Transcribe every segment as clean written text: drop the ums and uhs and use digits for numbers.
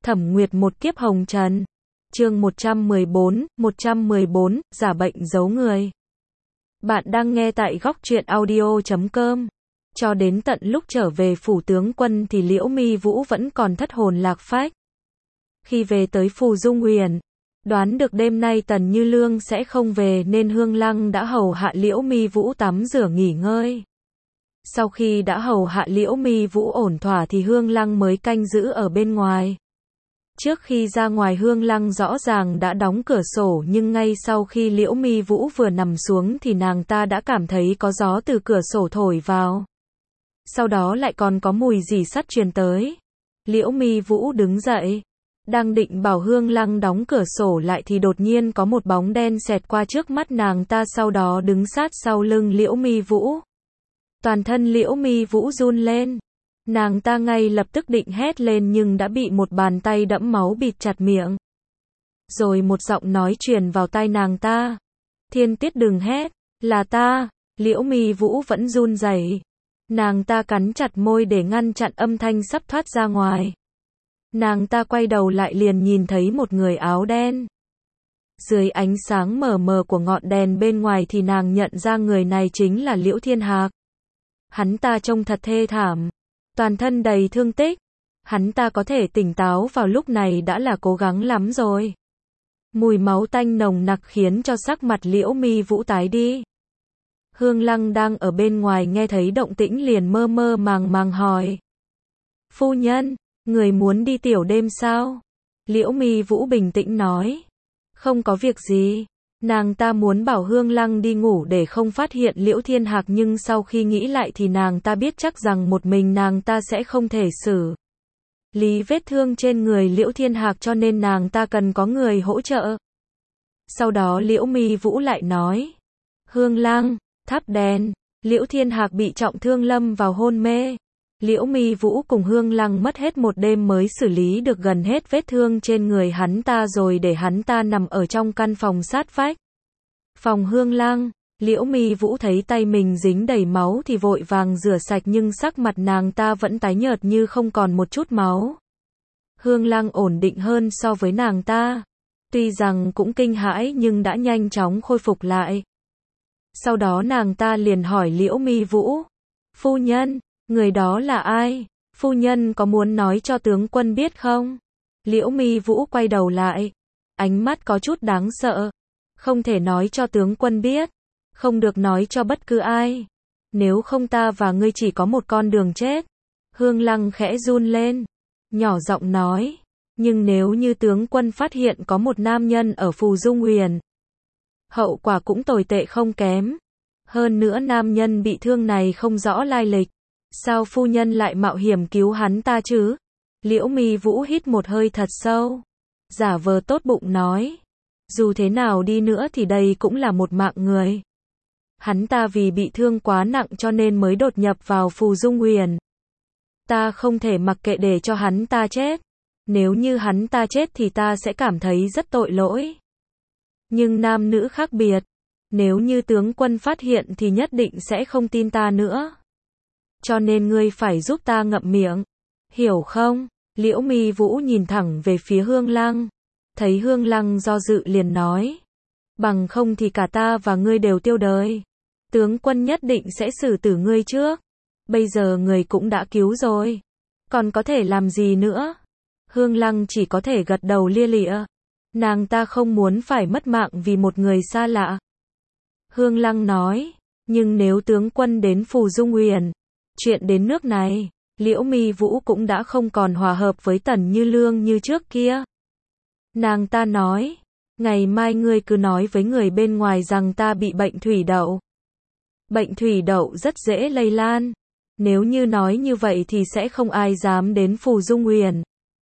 Thẩm Nguyệt một kiếp hồng trần. Chương 114, giả bệnh giấu người. Bạn đang nghe tại góc truyện audio.com. Cho đến tận lúc trở về phủ tướng quân thì Liễu Mi Vũ vẫn còn thất hồn lạc phách. Khi về tới Phù Dung Huyền, đoán được đêm nay Tần Như Lương sẽ không về nên Hương Lăng đã hầu hạ Liễu Mi Vũ tắm rửa nghỉ ngơi. Sau khi đã hầu hạ Liễu Mi Vũ ổn thỏa thì Hương Lăng mới canh giữ ở bên ngoài. Trước khi ra ngoài Hương Lăng rõ ràng đã đóng cửa sổ nhưng ngay sau khi Liễu Mi Vũ vừa nằm xuống thì nàng ta đã cảm thấy có gió từ cửa sổ thổi vào. Sau đó lại còn có mùi rỉ sắt truyền tới. Liễu Mi Vũ đứng dậy, đang định bảo Hương Lăng đóng cửa sổ lại thì đột nhiên có một bóng đen xẹt qua trước mắt nàng ta, sau đó đứng sát sau lưng Liễu Mi Vũ. Toàn thân Liễu Mi Vũ run lên. Nàng ta ngay lập tức định hét lên nhưng đã bị một bàn tay đẫm máu bịt chặt miệng. Rồi một giọng nói truyền vào tai nàng ta. Thiên Tiết đừng hét, là ta. Liễu Mi Vũ vẫn run rẩy. Nàng ta cắn chặt môi để ngăn chặn âm thanh sắp thoát ra ngoài. Nàng ta quay đầu lại liền nhìn thấy một người áo đen. Dưới ánh sáng mờ mờ của ngọn đèn bên ngoài thì nàng nhận ra người này chính là Liễu Thiên Hạc. Hắn ta trông thật thê thảm. Toàn thân đầy thương tích. Hắn ta có thể tỉnh táo vào lúc này đã là cố gắng lắm rồi. Mùi máu tanh nồng nặc khiến cho sắc mặt Liễu Mi Vũ tái đi. Hương Lăng đang ở bên ngoài nghe thấy động tĩnh liền mơ mơ màng màng hỏi. Phu nhân, người muốn đi tiểu đêm sao? Liễu Mi Vũ bình tĩnh nói. Không có việc gì. Nàng ta muốn bảo Hương Lăng đi ngủ để không phát hiện Liễu Thiên Hạc nhưng sau khi nghĩ lại thì nàng ta biết chắc rằng một mình nàng ta sẽ không thể xử lý vết thương trên người Liễu Thiên Hạc cho nên nàng ta cần có người hỗ trợ. Sau đó Liễu Mi Vũ lại nói. Hương Lăng, thắp đèn. Liễu Thiên Hạc bị trọng thương lâm vào hôn mê. Liễu Mi Vũ cùng Hương Lăng mất hết một đêm mới xử lý được gần hết vết thương trên người hắn ta rồi để hắn ta nằm ở trong căn phòng sát vách. Phòng Hương Lăng, Liễu Mi Vũ thấy tay mình dính đầy máu thì vội vàng rửa sạch nhưng sắc mặt nàng ta vẫn tái nhợt như không còn một chút máu. Hương Lăng ổn định hơn so với nàng ta. Tuy rằng cũng kinh hãi nhưng đã nhanh chóng khôi phục lại. Sau đó nàng ta liền hỏi Liễu Mi Vũ. Phu nhân, người đó là ai? Phu nhân có muốn nói cho tướng quân biết không? Liễu Mi Vũ quay đầu lại. Ánh mắt có chút đáng sợ. Không thể nói cho tướng quân biết. Không được nói cho bất cứ ai. Nếu không ta và ngươi chỉ có một con đường chết. Hương Lăng khẽ run lên. Nhỏ giọng nói. Nhưng nếu như tướng quân phát hiện có một nam nhân ở Phù Dung Huyền, hậu quả cũng tồi tệ không kém. Hơn nữa nam nhân bị thương này không rõ lai lịch. Sao phu nhân lại mạo hiểm cứu hắn ta chứ? Liễu Mi Vũ hít một hơi thật sâu. Giả vờ tốt bụng nói. Dù thế nào đi nữa thì đây cũng là một mạng người. Hắn ta vì bị thương quá nặng cho nên mới đột nhập vào Phù Dung Huyền. Ta không thể mặc kệ để cho hắn ta chết. Nếu như hắn ta chết thì ta sẽ cảm thấy rất tội lỗi. Nhưng nam nữ khác biệt. Nếu như tướng quân phát hiện thì nhất định sẽ không tin ta nữa. Cho nên ngươi phải giúp ta ngậm miệng. Hiểu không? Liễu Mi Vũ nhìn thẳng về phía Hương Lăng. Thấy Hương Lăng do dự liền nói. Bằng không thì cả ta và ngươi đều tiêu đời. Tướng quân nhất định sẽ xử tử ngươi trước. Bây giờ người cũng đã cứu rồi. Còn có thể làm gì nữa? Hương Lăng chỉ có thể gật đầu lia lịa. Nàng ta không muốn phải mất mạng vì một người xa lạ. Hương Lăng nói. Nhưng nếu tướng quân đến Phù Dung Huyền, chuyện đến nước này, Liễu Mi Vũ cũng đã không còn hòa hợp với Tần Như Lương như trước kia. Nàng ta nói. Ngày mai ngươi cứ nói với người bên ngoài rằng ta bị bệnh thủy đậu. Bệnh thủy đậu rất dễ lây lan. Nếu như nói như vậy thì sẽ không ai dám đến Phù Dung Huyền.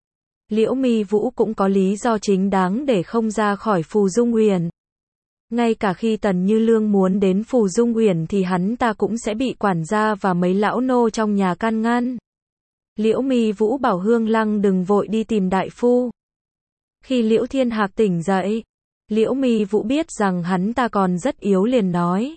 Liễu Mi Vũ cũng có lý do chính đáng để không ra khỏi Phù Dung Huyền. Ngay cả khi Tần Như Lương muốn đến Phù Dung Huyền thì hắn ta cũng sẽ bị quản gia và mấy lão nô trong nhà can ngăn. Liễu Mi Vũ bảo Hương Lăng đừng vội đi tìm đại phu. Khi Liễu Thiên Hạc tỉnh dậy, Liễu Mi Vũ biết rằng hắn ta còn rất yếu liền nói.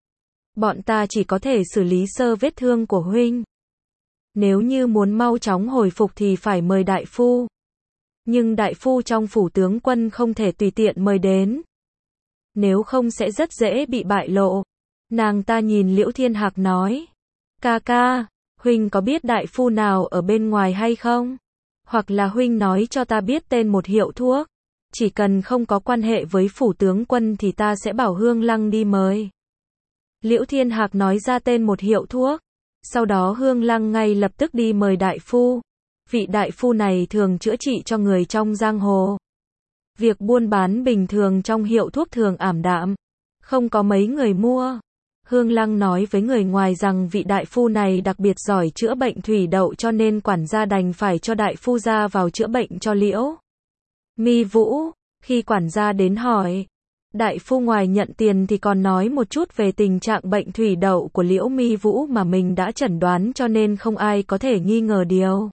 Bọn ta chỉ có thể xử lý sơ vết thương của huynh. Nếu như muốn mau chóng hồi phục thì phải mời đại phu. Nhưng đại phu trong phủ tướng quân không thể tùy tiện mời đến. Nếu không sẽ rất dễ bị bại lộ. Nàng ta nhìn Liễu Thiên Hạc nói. Ca ca, huynh có biết đại phu nào ở bên ngoài hay không? Hoặc là huynh nói cho ta biết tên một hiệu thuốc. Chỉ cần không có quan hệ với phủ tướng quân thì ta sẽ bảo Hương Lăng đi mời. Liễu Thiên Hạc nói ra tên một hiệu thuốc. Sau đó Hương Lăng ngay lập tức đi mời đại phu. Vị đại phu này thường chữa trị cho người trong giang hồ. Việc buôn bán bình thường trong hiệu thuốc thường ảm đạm. Không có mấy người mua. Hương Lăng nói với người ngoài rằng vị đại phu này đặc biệt giỏi chữa bệnh thủy đậu cho nên quản gia đành phải cho đại phu ra vào chữa bệnh cho Liễu Mi Vũ. Khi quản gia đến hỏi, đại phu ngoài nhận tiền thì còn nói một chút về tình trạng bệnh thủy đậu của Liễu Mi Vũ mà mình đã chẩn đoán cho nên không ai có thể nghi ngờ điều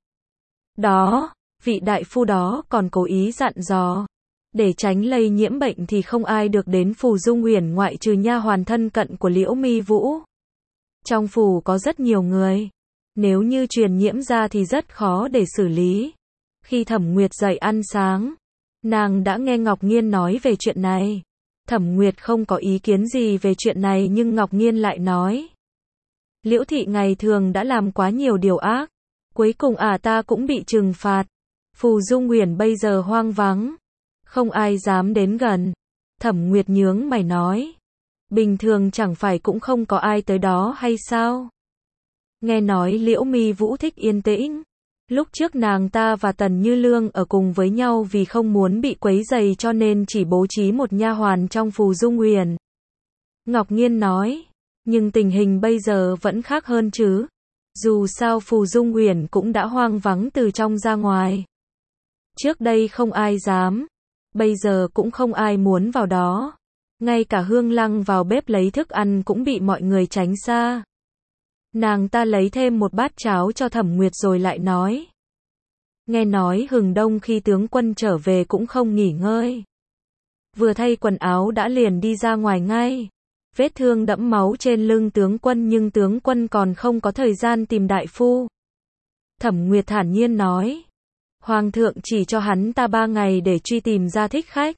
đó. Vị đại phu đó còn cố ý dặn dò, để tránh lây nhiễm bệnh thì không ai được đến Phù Dung Uyển ngoại trừ nha hoàn thân cận của Liễu Mi Vũ. Trong phủ có rất nhiều người, nếu như truyền nhiễm ra thì rất khó để xử lý. Khi Thẩm Nguyệt dậy ăn sáng, nàng đã nghe Ngọc Nghiên nói về chuyện này. Thẩm Nguyệt không có ý kiến gì về chuyện này nhưng Ngọc Nghiên lại nói. Liễu thị ngày thường đã làm quá nhiều điều ác. Cuối cùng ta cũng bị trừng phạt. Phù Dung Uyển bây giờ hoang vắng. Không ai dám đến gần. Thẩm Nguyệt nhướng mày nói. Bình thường chẳng phải cũng không có ai tới đó hay sao? Nghe nói Liễu Mi Vũ thích yên tĩnh. Lúc trước nàng ta và Tần Như Lương ở cùng với nhau vì không muốn bị quấy rầy cho nên chỉ bố trí một nha hoàn trong Phù Dung Uyển. Ngọc Nghiên nói. Nhưng tình hình bây giờ vẫn khác hơn chứ. Dù sao Phù Dung Uyển cũng đã hoang vắng từ trong ra ngoài. Trước đây không ai dám. Bây giờ cũng không ai muốn vào đó. Ngay cả Hương Lăng vào bếp lấy thức ăn cũng bị mọi người tránh xa. Nàng ta lấy thêm một bát cháo cho Thẩm Nguyệt rồi lại nói. Nghe nói Hừng Đông khi tướng quân trở về cũng không nghỉ ngơi. Vừa thay quần áo đã liền đi ra ngoài ngay. Vết thương đẫm máu trên lưng tướng quân nhưng tướng quân còn không có thời gian tìm đại phu. Thẩm Nguyệt thản nhiên nói. Hoàng thượng chỉ cho hắn ta 3 ngày để truy tìm ra thích khách.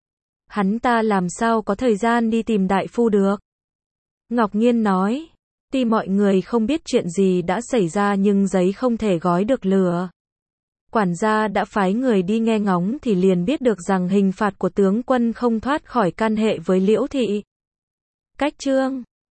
Hắn ta làm sao có thời gian đi tìm đại phu được? Ngọc Nghiên nói. Tuy mọi người không biết chuyện gì đã xảy ra nhưng giấy không thể gói được lửa. Quản gia đã phái người đi nghe ngóng thì liền biết được rằng hình phạt của tướng quân không thoát khỏi can hệ với Liễu thị. Cách chương